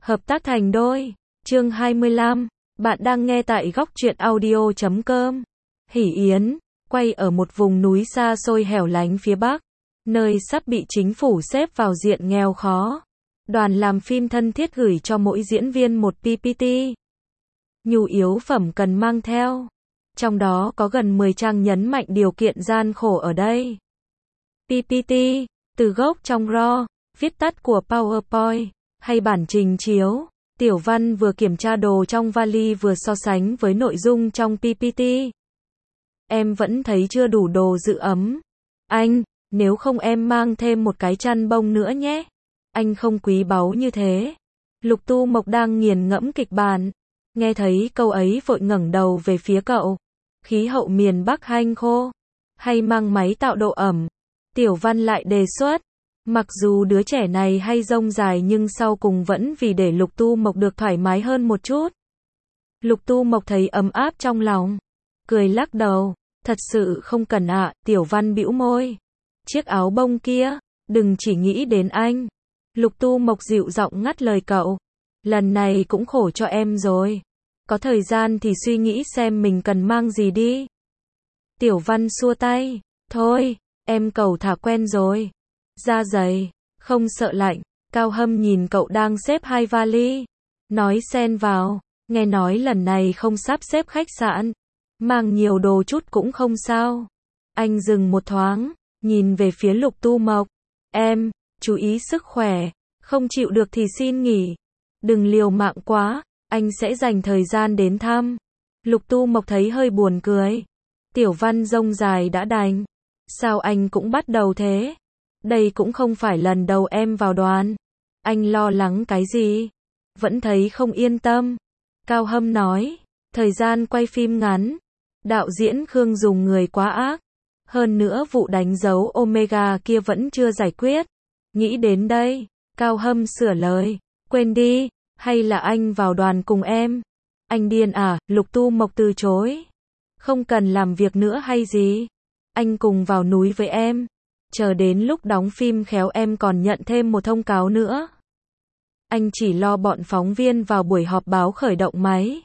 Hợp tác thành đôi. Chương 25. Bạn đang nghe tại góc truyện audio.com. Hỷ Yến, quay ở một vùng núi xa xôi hẻo lánh phía Bắc, nơi sắp bị chính phủ xếp vào diện nghèo khó. Đoàn làm phim thân thiết gửi cho mỗi diễn viên một PPT. Nhu yếu phẩm cần mang theo. Trong đó có gần 10 trang nhấn mạnh điều kiện gian khổ ở đây. PPT, từ gốc trong RAW, viết tắt của PowerPoint, hay bản trình chiếu. Tiểu Văn vừa kiểm tra đồ trong vali vừa so sánh với nội dung trong PPT. Em vẫn thấy chưa đủ đồ giữ ấm. Anh, nếu không em mang thêm một cái chăn bông nữa nhé. Anh không quý báu như thế. Lục Tu Mộc đang nghiền ngẫm kịch bản. Nghe thấy câu ấy vội ngẩng đầu về phía cậu. Khí hậu miền Bắc hanh khô. Hay mang máy tạo độ ẩm. Tiểu Văn lại đề xuất. Mặc dù đứa trẻ này hay rông dài nhưng sau cùng vẫn vì để Lục Tu Mộc được thoải mái hơn một chút. Lục Tu Mộc thấy ấm áp trong lòng. Cười lắc đầu. Thật sự không cần ạ. Tiểu Văn bĩu môi. Chiếc áo bông kia, đừng chỉ nghĩ đến anh. Lục Tu Mộc dịu giọng ngắt lời cậu. Lần này cũng khổ cho em rồi. Có thời gian thì suy nghĩ xem mình cần mang gì đi. Tiểu Văn xua tay. Thôi, em cẩu thả quen rồi. Da dày, không sợ lạnh. Cao Hâm nhìn cậu đang xếp hai vali. Nói xen vào. Nghe nói lần này không sắp xếp khách sạn. Mang nhiều đồ chút cũng không sao. Anh dừng một thoáng. Nhìn về phía Lục Tu Mộc. Em, chú ý sức khỏe. Không chịu được thì xin nghỉ. Đừng liều mạng quá. Anh sẽ dành thời gian đến thăm. Lục Tu Mộc thấy hơi buồn cười. Tiểu Văn rông dài đã đành. Sao anh cũng bắt đầu thế? Đây cũng không phải lần đầu em vào đoàn. Anh lo lắng cái gì? Vẫn thấy không yên tâm. Cao Hâm nói. Thời gian quay phim ngắn. Đạo diễn Khương dùng người quá ác. Hơn nữa vụ đánh dấu Omega kia vẫn chưa giải quyết. Nghĩ đến đây. Cao Hâm sửa lời. Quên đi. Hay là anh vào đoàn cùng em? Anh điên à? Lục Tu Mộc từ chối. Không cần làm việc nữa hay gì? Anh cùng vào núi với em. Chờ đến lúc đóng phim khéo em còn nhận thêm một thông cáo nữa. Anh chỉ lo bọn phóng viên vào buổi họp báo khởi động máy.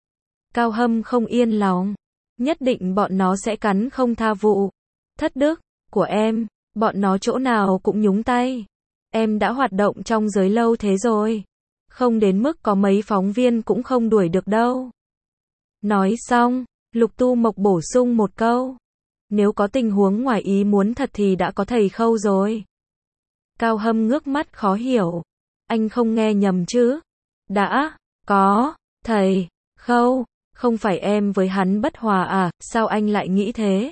Cao Hâm không yên lòng. Nhất định bọn nó sẽ cắn không tha vụ. Thất đức của em, bọn nó chỗ nào cũng nhúng tay. Em đã hoạt động trong giới lâu thế rồi. Không đến mức có mấy phóng viên cũng không đuổi được đâu. Nói xong, Lục Tu Mộc bổ sung một câu. Nếu có tình huống ngoài ý muốn thật thì đã có thầy Khâu rồi. Cao Hâm ngước mắt khó hiểu. Anh không nghe nhầm chứ? Đã, có, thầy Khâu, không phải em với hắn bất hòa à, sao anh lại nghĩ thế?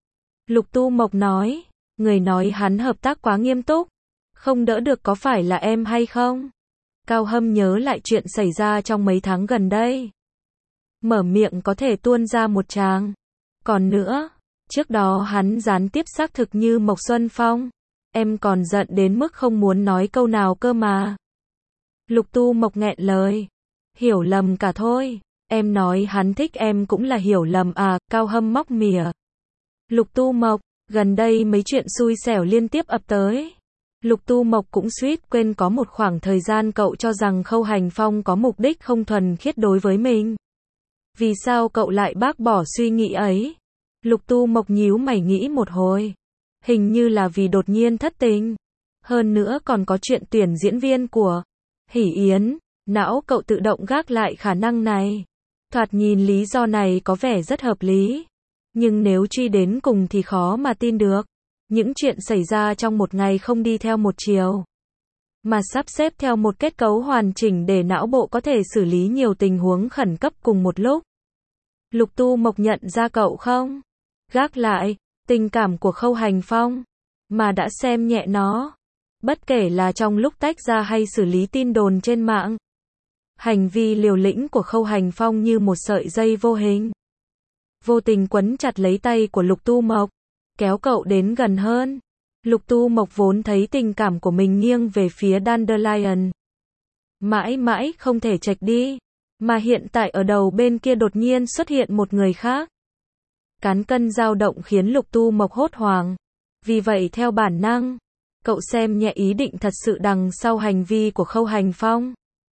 Lục Tu Mộc nói, người nói hắn hợp tác quá nghiêm túc. Không đỡ được có phải là em hay không? Cao Hâm nhớ lại chuyện xảy ra trong mấy tháng gần đây. Mở miệng có thể tuôn ra một tràng. Còn nữa, trước đó hắn gián tiếp xác thực như Mộc Xuân Phong. Em còn giận đến mức không muốn nói câu nào cơ mà. Lục Tu Mộc nghẹn lời. Hiểu lầm cả thôi. Em nói hắn thích em cũng là hiểu lầm à, Cao Hâm móc mỉa. Lục Tu Mộc, gần đây mấy chuyện xui xẻo liên tiếp ập tới. Lục Tu Mộc cũng suýt quên có một khoảng thời gian cậu cho rằng Khâu Hành Phong có mục đích không thuần khiết đối với mình. Vì sao cậu lại bác bỏ suy nghĩ ấy? Lục Tu Mộc nhíu mày nghĩ một hồi. Hình như là vì đột nhiên thất tình. Hơn nữa còn có chuyện tuyển diễn viên của Hỷ Yến. Não cậu tự động gác lại khả năng này. Thoạt nhìn lý do này có vẻ rất hợp lý. Nhưng nếu truy đến cùng thì khó mà tin được. Những chuyện xảy ra trong một ngày không đi theo một chiều, mà sắp xếp theo một kết cấu hoàn chỉnh để não bộ có thể xử lý nhiều tình huống khẩn cấp cùng một lúc. Lục Tu Mộc nhận ra cậu không? Gác lại, tình cảm của Khâu Hành Phong, mà đã xem nhẹ nó. Bất kể là trong lúc tách ra hay xử lý tin đồn trên mạng. Hành vi liều lĩnh của Khâu Hành Phong như một sợi dây vô hình. Vô tình quấn chặt lấy tay của Lục Tu Mộc. Kéo cậu đến gần hơn. Lục Tu Mộc vốn thấy tình cảm của mình nghiêng về phía Dandelion. Mãi mãi không thể chệch đi. Mà hiện tại ở đầu bên kia đột nhiên xuất hiện một người khác. Cán cân dao động khiến Lục Tu Mộc hốt hoảng. Vì vậy theo bản năng, cậu xem nhẹ ý định thật sự đằng sau hành vi của Khâu Hành Phong.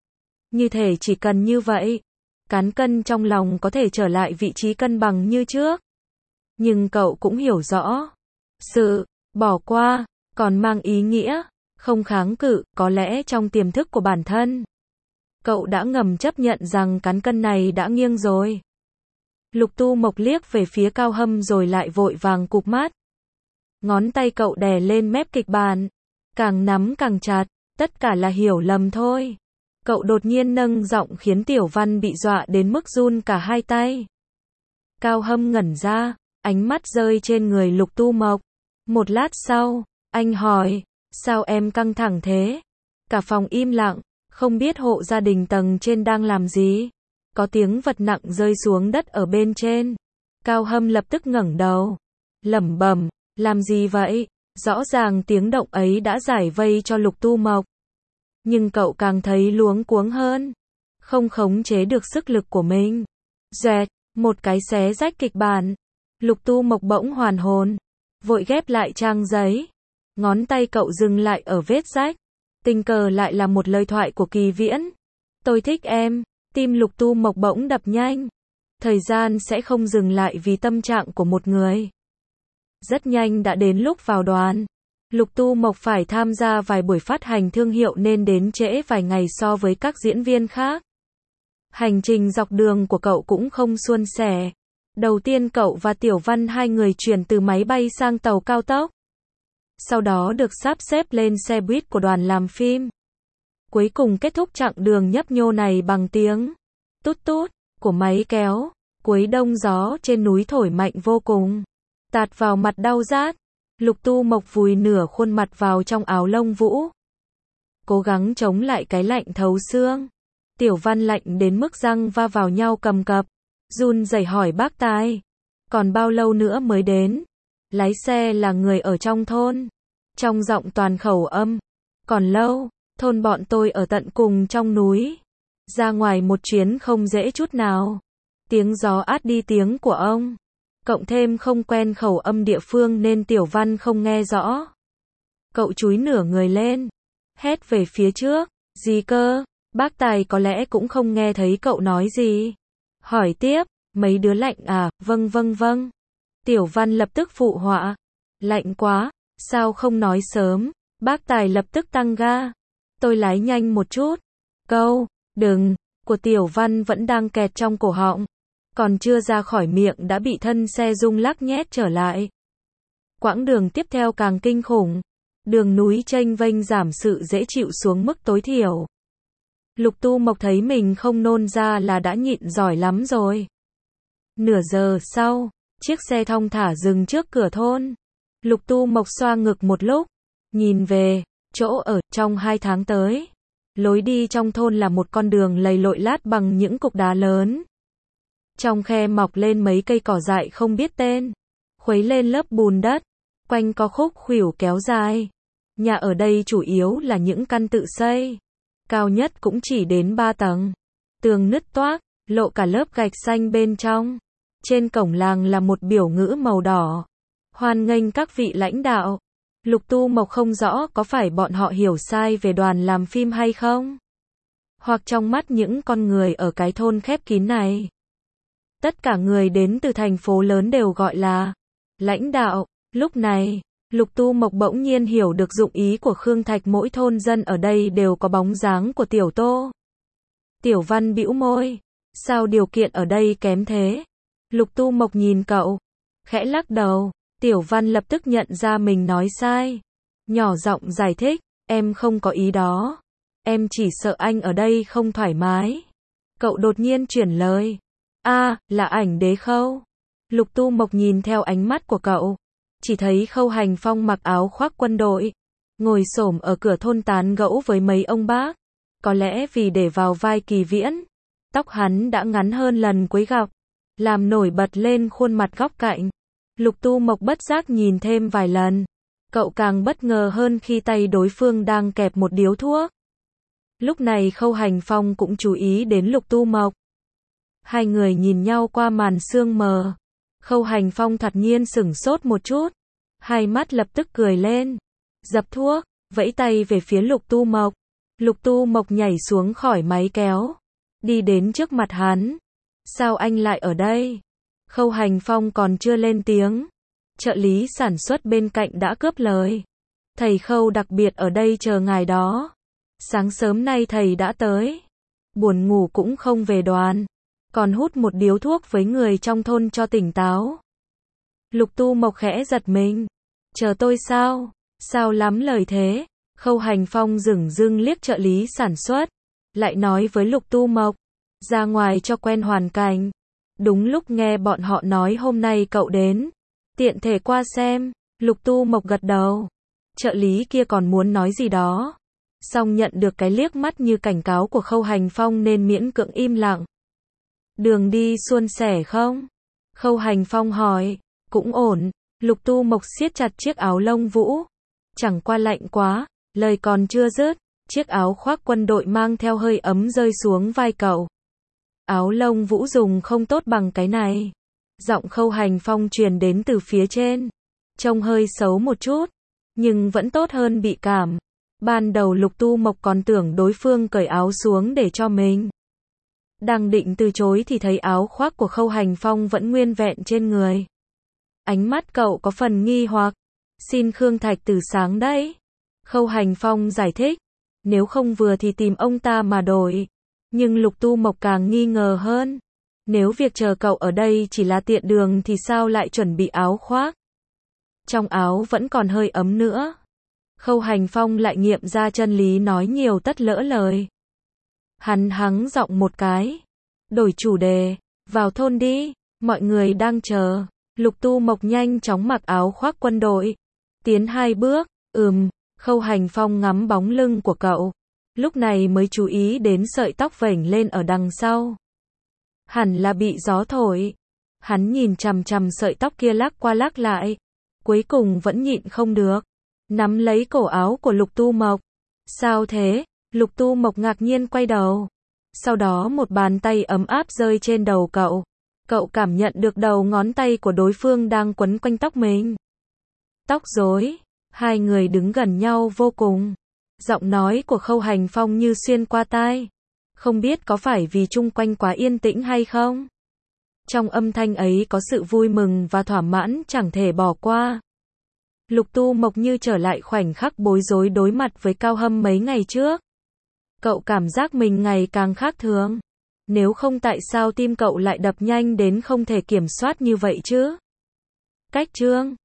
Như thể chỉ cần như vậy, cán cân trong lòng có thể trở lại vị trí cân bằng như trước. Nhưng cậu cũng hiểu rõ, sự bỏ qua còn mang ý nghĩa không kháng cự, có lẽ trong tiềm thức của bản thân. Cậu đã ngầm chấp nhận rằng cán cân này đã nghiêng rồi. Lục Tu Mộc liếc về phía Cao Hâm rồi lại vội vàng cụp mắt. Ngón tay cậu đè lên mép kịch bản, càng nắm càng chặt, tất cả là hiểu lầm thôi. Cậu đột nhiên nâng giọng khiến Tiểu Văn bị dọa đến mức run cả hai tay. Cao Hâm ngẩn ra, ánh mắt rơi trên người Lục Tu Mộc. Một lát sau, anh hỏi, sao em căng thẳng thế? Cả phòng im lặng, không biết hộ gia đình tầng trên đang làm gì. Có tiếng vật nặng rơi xuống đất ở bên trên. Cao Hâm lập tức ngẩng đầu, lẩm bẩm, làm gì vậy? Rõ ràng tiếng động ấy đã giải vây cho Lục Tu Mộc. Nhưng cậu càng thấy luống cuống hơn, không khống chế được sức lực của mình. Dẹt, một cái xé rách kịch bản. Lục Tu Mộc bỗng hoàn hồn, vội ghép lại trang giấy. Ngón tay cậu dừng lại ở vết rách. Tình cờ lại là một lời thoại của Kỳ Viễn. Tôi thích em. Tim Lục Tu Mộc bỗng đập nhanh. Thời gian sẽ không dừng lại vì tâm trạng của một người. Rất nhanh đã đến lúc vào đoàn. Lục Tu Mộc phải tham gia vài buổi phát hành thương hiệu nên đến trễ vài ngày so với các diễn viên khác. Hành trình dọc đường của cậu cũng không suôn sẻ. Đầu tiên cậu và Tiểu Văn hai người chuyển từ máy bay sang tàu cao tốc. Sau đó được sắp xếp lên xe buýt của đoàn làm phim. Cuối cùng kết thúc chặng đường nhấp nhô này bằng tiếng tút tút của máy kéo. Cuối đông gió trên núi thổi mạnh vô cùng, tạt vào mặt đau rát. Lục Tu Mộc vùi nửa khuôn mặt vào trong áo lông vũ, cố gắng chống lại cái lạnh thấu xương. Tiểu Văn lạnh đến mức răng va vào nhau cầm cập, run rẩy hỏi bác tài, còn bao lâu nữa mới đến? Lái xe là người ở trong thôn. Trong giọng toàn khẩu âm. Còn lâu, thôn bọn tôi ở tận cùng trong núi. Ra ngoài một chuyến không dễ chút nào. Tiếng gió át đi tiếng của ông. Cộng thêm không quen khẩu âm địa phương nên Tiểu Văn không nghe rõ. Cậu chúi nửa người lên, hét về phía trước, gì cơ? Bác tài có lẽ cũng không nghe thấy cậu nói gì. Hỏi tiếp, mấy đứa lạnh à? Vâng vâng vâng. Tiểu Văn lập tức phụ họa, lạnh quá, sao không nói sớm? Bác tài lập tức tăng ga. Tôi lái nhanh một chút. Câu, đừng, của Tiểu Văn vẫn đang kẹt trong cổ họng. Còn chưa ra khỏi miệng đã bị thân xe rung lắc nhét trở lại. Quãng đường tiếp theo càng kinh khủng. Đường núi chênh vênh giảm sự dễ chịu xuống mức tối thiểu. Lục Tu Mộc thấy mình không nôn ra là đã nhịn giỏi lắm rồi. Nửa giờ sau, chiếc xe thong thả dừng trước cửa thôn. Lục Tu Mộc xoa ngực một lúc, nhìn về chỗ ở. Trong 2 tháng tới, lối đi trong thôn là một con đường lầy lội lát bằng những cục đá lớn. Trong khe mọc lên mấy cây cỏ dại không biết tên, khuấy lên lớp bùn đất, quanh có khúc khuỷu kéo dài. Nhà ở đây chủ yếu là những căn tự xây, cao nhất cũng chỉ đến 3 tầng. Tường nứt toác, lộ cả lớp gạch xanh bên trong. Trên cổng làng là một biểu ngữ màu đỏ. Hoan nghênh các vị lãnh đạo. Lục Tu Mộc không rõ có phải bọn họ hiểu sai về đoàn làm phim hay không? Hoặc trong mắt những con người ở cái thôn khép kín này, tất cả người đến từ thành phố lớn đều gọi là lãnh đạo. Lúc này, Lục Tu Mộc bỗng nhiên hiểu được dụng ý của Khương Thạch. Mỗi thôn dân ở đây đều có bóng dáng của Tiểu Tô. Tiểu Văn bĩu môi. Sao điều kiện ở đây kém thế? Lục Tu Mộc nhìn cậu, khẽ lắc đầu. Tiểu Văn lập tức nhận ra mình nói sai. Nhỏ giọng giải thích, em không có ý đó. Em chỉ sợ anh ở đây không thoải mái. Cậu đột nhiên chuyển lời. Là ảnh Đế Khâu. Lục Tu Mộc nhìn theo ánh mắt của cậu, chỉ thấy Khâu Hành Phong mặc áo khoác quân đội, ngồi xổm ở cửa thôn tán gẫu với mấy ông bác. Có lẽ vì để vào vai Kỳ Viễn, tóc hắn đã ngắn hơn lần cuối gặp, làm nổi bật lên khuôn mặt góc cạnh. Lục Tu Mộc bất giác nhìn thêm vài lần. Cậu càng bất ngờ hơn khi tay đối phương đang kẹp một điếu thuốc. Lúc này Khâu Hành Phong cũng chú ý đến Lục Tu Mộc. Hai người nhìn nhau qua màn sương mờ. Khâu Hành Phong thật nhiên sửng sốt một chút, hai mắt lập tức cười lên, dập thuốc, vẫy tay về phía Lục Tu Mộc. Lục Tu Mộc nhảy xuống khỏi máy kéo, đi đến trước mặt hắn. Sao anh lại ở đây? Khâu Hành Phong còn chưa lên tiếng. Trợ lý sản xuất bên cạnh đã cướp lời. Thầy Khâu đặc biệt ở đây chờ ngài đó. Sáng sớm nay thầy đã tới. Buồn ngủ cũng không về đoàn. Còn hút một điếu thuốc với người trong thôn cho tỉnh táo. Lục Tu Mộc khẽ giật mình. Chờ tôi sao? Sao lắm lời thế? Khâu Hành Phong dửng dưng liếc trợ lý sản xuất. Lại nói với Lục Tu Mộc. Ra ngoài cho quen hoàn cảnh. Đúng lúc nghe bọn họ nói hôm nay cậu đến. Tiện thể qua xem. Lục Tu Mộc gật đầu. Trợ lý kia còn muốn nói gì đó. Song nhận được cái liếc mắt như cảnh cáo của Khâu Hành Phong nên miễn cưỡng im lặng. Đường đi suôn sẻ không? Khâu Hành Phong hỏi. Cũng ổn. Lục Tu Mộc siết chặt chiếc áo lông vũ. Chẳng qua lạnh quá. Lời còn chưa dứt. Chiếc áo khoác quân đội mang theo hơi ấm rơi xuống vai cậu. Áo lông vũ dùng không tốt bằng cái này. Giọng Khâu Hành Phong truyền đến từ phía trên. Trông hơi xấu một chút. Nhưng vẫn tốt hơn bị cảm. Ban đầu Lục Tu Mộc còn tưởng đối phương cởi áo xuống để cho mình. Đang định từ chối thì thấy áo khoác của Khâu Hành Phong vẫn nguyên vẹn trên người. Ánh mắt cậu có phần nghi hoặc. Xin Khương Thạch từ sáng đấy. Khâu Hành Phong giải thích. Nếu không vừa thì tìm ông ta mà đổi. Nhưng Lục Tu Mộc càng nghi ngờ hơn. Nếu việc chờ cậu ở đây chỉ là tiện đường thì sao lại chuẩn bị áo khoác? Trong áo vẫn còn hơi ấm nữa. Khâu Hành Phong lại nghiệm ra chân lý nói nhiều tất lỡ lời. Hắn hắng giọng một cái. Đổi chủ đề. Vào thôn đi. Mọi người đang chờ. Lục Tu Mộc nhanh chóng mặc áo khoác quân đội. Tiến 2 bước. Khâu Hành Phong ngắm bóng lưng của cậu. Lúc này mới chú ý đến sợi tóc vểnh lên ở đằng sau. Hẳn là bị gió thổi. Hắn nhìn chằm chằm sợi tóc kia lắc qua lắc lại. Cuối cùng vẫn nhịn không được. Nắm lấy cổ áo của Lục Tu Mộc. Sao thế? Lục Tu Mộc ngạc nhiên quay đầu. Sau đó một bàn tay ấm áp rơi trên đầu cậu. Cậu cảm nhận được đầu ngón tay của đối phương đang quấn quanh tóc mình. Tóc rối. Hai người đứng gần nhau vô cùng. Giọng nói của Khâu Hành Phong như xuyên qua tai. Không biết có phải vì chung quanh quá yên tĩnh hay không? Trong âm thanh ấy có sự vui mừng và thỏa mãn chẳng thể bỏ qua. Lục Tu Mộc như trở lại khoảnh khắc bối rối đối mặt với Cao Hâm mấy ngày trước. Cậu cảm giác mình ngày càng khác thường. Nếu không tại sao tim cậu lại đập nhanh đến không thể kiểm soát như vậy chứ? Cách chương